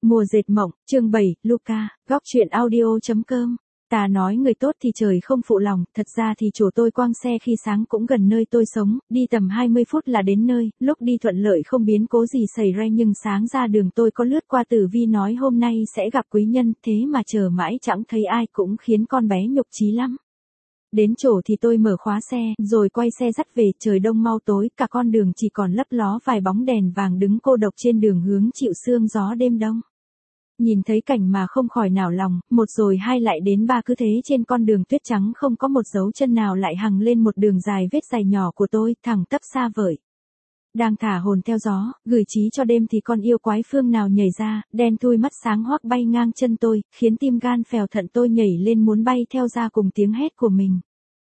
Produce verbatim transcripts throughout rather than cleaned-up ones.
Mùa dệt mộng, chương bảy, Luca, góc truyện audio.com. Ta nói người tốt thì trời không phụ lòng, thật ra thì chỗ tôi quang xe khi sáng cũng gần nơi tôi sống, đi tầm hai mươi phút là đến nơi, lúc đi thuận lợi không biến cố gì xảy ra nhưng sáng ra đường tôi có lướt qua Tử Vi nói hôm nay sẽ gặp quý nhân, thế mà chờ mãi chẳng thấy ai cũng khiến con bé nhục chí lắm. Đến chỗ thì tôi mở khóa xe, rồi quay xe dắt về, trời đông mau tối, cả con đường chỉ còn lấp ló vài bóng đèn vàng đứng cô độc trên đường hướng chịu sương gió đêm đông. Nhìn thấy cảnh mà không khỏi nản lòng, một rồi hai lại đến ba cứ thế trên con đường tuyết trắng không có một dấu chân nào lại hằng lên một đường dài vết dài nhỏ của tôi, thẳng tắp xa vời. Đang thả hồn theo gió, gửi chí cho đêm thì con yêu quái phương nào nhảy ra, đen thui mắt sáng hoắc bay ngang chân tôi, khiến tim gan phèo thận tôi nhảy lên muốn bay theo ra cùng tiếng hét của mình.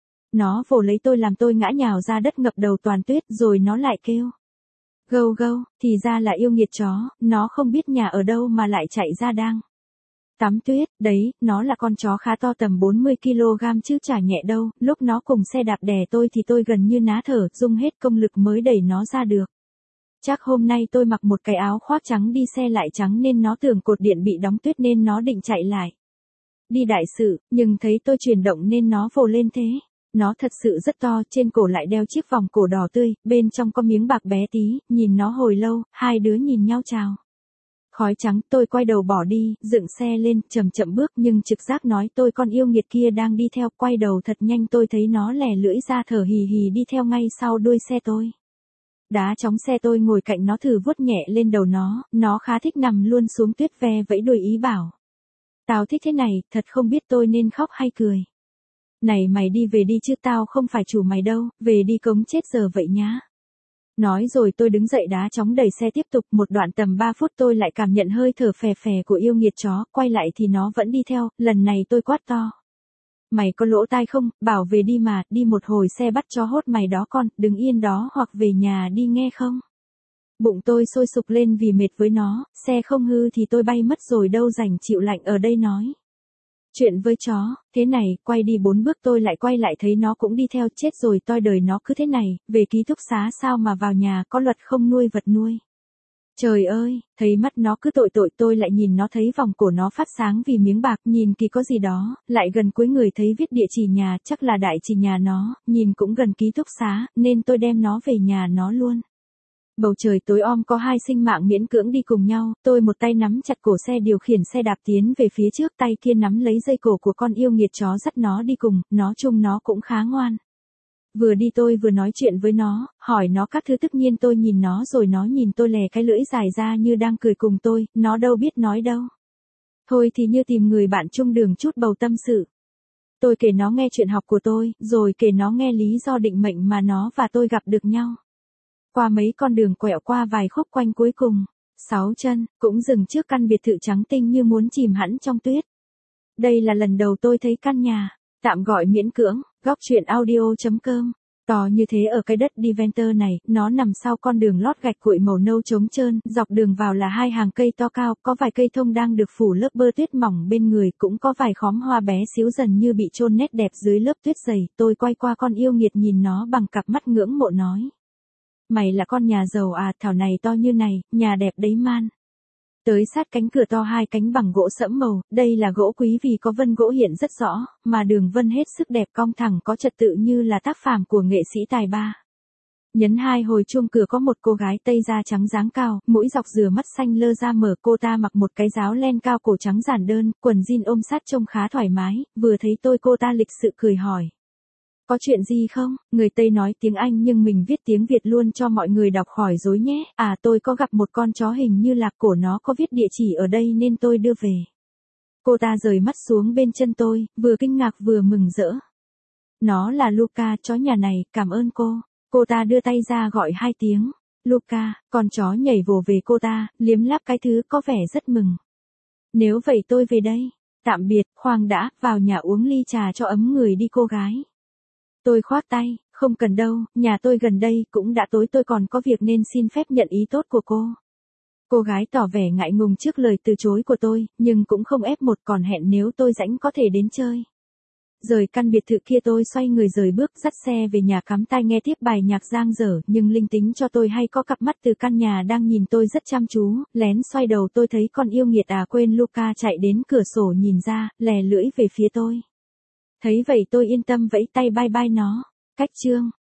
Nó vồ lấy tôi làm tôi ngã nhào ra đất ngập đầu toàn tuyết, rồi nó lại kêu. Gâu gâu, thì ra là yêu nghiệt chó, nó không biết nhà ở đâu mà lại chạy ra đang tắm tuyết, đấy, nó là con chó khá to tầm bốn mươi ki lô gam chứ chả nhẹ đâu, lúc nó cùng xe đạp đè tôi thì tôi gần như ná thở, dùng hết công lực mới đẩy nó ra được. Chắc hôm nay tôi mặc một cái áo khoác trắng đi xe lại trắng nên nó tưởng cột điện bị đóng tuyết nên nó định chạy lại đi đại sự, nhưng thấy tôi chuyển động nên nó vồ lên thế. Nó thật sự rất to, trên cổ lại đeo chiếc vòng cổ đỏ tươi, bên trong có miếng bạc bé tí, nhìn nó hồi lâu, hai đứa nhìn nhau chào. Khói trắng, tôi quay đầu bỏ đi, dựng xe lên, chậm chậm bước nhưng trực giác nói tôi con yêu nghiệt kia đang đi theo, quay đầu thật nhanh tôi thấy nó lè lưỡi ra thở hì hì đi theo ngay sau đuôi xe tôi. Đá chóng xe tôi ngồi cạnh nó thử vuốt nhẹ lên đầu nó, nó khá thích nằm luôn xuống tuyết ve vẫy đuôi ý bảo. Tao thích thế này, thật không biết tôi nên khóc hay cười. Này mày đi về đi chứ tao không phải chủ mày đâu, về đi cống chết giờ vậy nhá. Nói rồi tôi đứng dậy đá chóng đẩy xe tiếp tục, một đoạn tầm ba phút tôi lại cảm nhận hơi thở phè phè của yêu nghiệt chó, quay lại thì nó vẫn đi theo, lần này tôi quát to. Mày có lỗ tai không, bảo về đi mà, đi một hồi xe bắt cho hốt mày đó con, đứng yên đó hoặc về nhà đi nghe không. Bụng tôi sôi sục lên vì mệt với nó, xe không hư thì tôi bay mất rồi đâu rảnh chịu lạnh ở đây nói. Chuyện với chó, thế này, quay đi bốn bước tôi lại quay lại thấy nó cũng đi theo, chết rồi toi đời nó cứ thế này, về ký túc xá sao mà vào nhà có luật không nuôi vật nuôi. Trời ơi, thấy mắt nó cứ tội tội tôi lại nhìn nó thấy vòng cổ nó phát sáng vì miếng bạc, nhìn kỳ có gì đó, lại gần cuối người thấy viết địa chỉ nhà, chắc là đại chỉ nhà nó, nhìn cũng gần ký túc xá, nên tôi đem nó về nhà nó luôn. Bầu trời tối om có hai sinh mạng miễn cưỡng đi cùng nhau, tôi một tay nắm chặt cổ xe điều khiển xe đạp tiến về phía trước, tay kia nắm lấy dây cổ của con yêu nghiệt chó dắt nó đi cùng, nó chung nó cũng khá ngoan. Vừa đi tôi vừa nói chuyện với nó, hỏi nó các thứ tất nhiên tôi nhìn nó rồi nó nhìn tôi lè cái lưỡi dài ra như đang cười cùng tôi, nó đâu biết nói đâu. Thôi thì như tìm người bạn chung đường chút bầu tâm sự. Tôi kể nó nghe chuyện học của tôi, rồi kể nó nghe lý do định mệnh mà nó và tôi gặp được nhau. Qua mấy con đường quẹo qua vài khúc quanh cuối cùng, sáu chân, cũng dừng trước căn biệt thự trắng tinh như muốn chìm hẳn trong tuyết. Đây là lần đầu tôi thấy căn nhà, tạm gọi miễn cưỡng, góc truyện audio.com. To như thế ở cái đất Deventer này, nó nằm sau con đường lót gạch cuội màu nâu trống trơn, dọc đường vào là hai hàng cây to cao, có vài cây thông đang được phủ lớp bơ tuyết mỏng bên người, cũng có vài khóm hoa bé xíu dần như bị chôn nét đẹp dưới lớp tuyết dày, tôi quay qua con yêu nghiệt nhìn nó bằng cặp mắt ngưỡng mộ nói. Mày là con nhà giàu à, thảo này to như này, nhà đẹp đấy man. Tới sát cánh cửa to hai cánh bằng gỗ sẫm màu, đây là gỗ quý vì có vân gỗ hiện rất rõ, mà đường vân hết sức đẹp cong thẳng có trật tự như là tác phẩm của nghệ sĩ tài ba. Nhấn hai hồi chuông cửa có một cô gái tây da trắng dáng cao, mũi dọc dừa mắt xanh lơ ra mở, cô ta mặc một cái áo len cao cổ trắng giản đơn, quần jean ôm sát trông khá thoải mái, vừa thấy tôi cô ta lịch sự cười hỏi. Có chuyện gì không? Người Tây nói tiếng Anh nhưng mình viết tiếng Việt luôn cho mọi người đọc khỏi dối nhé. À tôi có gặp một con chó hình như lạc cổ nó có viết địa chỉ ở đây nên tôi đưa về. Cô ta rời mắt xuống bên chân tôi, vừa kinh ngạc vừa mừng rỡ. Nó là Luca, chó nhà này, cảm ơn cô. Cô ta đưa tay ra gọi hai tiếng. Luca, con chó nhảy vồ về cô ta, liếm láp cái thứ có vẻ rất mừng. Nếu vậy tôi về đây. Tạm biệt, khoan đã, vào nhà uống ly trà cho ấm người đi cô gái. Tôi khoát tay, không cần đâu, nhà tôi gần đây, cũng đã tối tôi còn có việc nên xin phép nhận ý tốt của cô. Cô gái tỏ vẻ ngại ngùng trước lời từ chối của tôi, nhưng cũng không ép một còn hẹn nếu tôi rảnh có thể đến chơi. Rời căn biệt thự kia tôi xoay người rời bước dắt xe về nhà cắm tai nghe tiếp bài nhạc giang dở, nhưng linh tính cho tôi hay có cặp mắt từ căn nhà đang nhìn tôi rất chăm chú, lén xoay đầu tôi thấy con yêu nghiệt à quên Luca chạy đến cửa sổ nhìn ra, lè lưỡi về phía tôi. Thấy vậy tôi yên tâm vẫy tay bye bye nó. Cách chương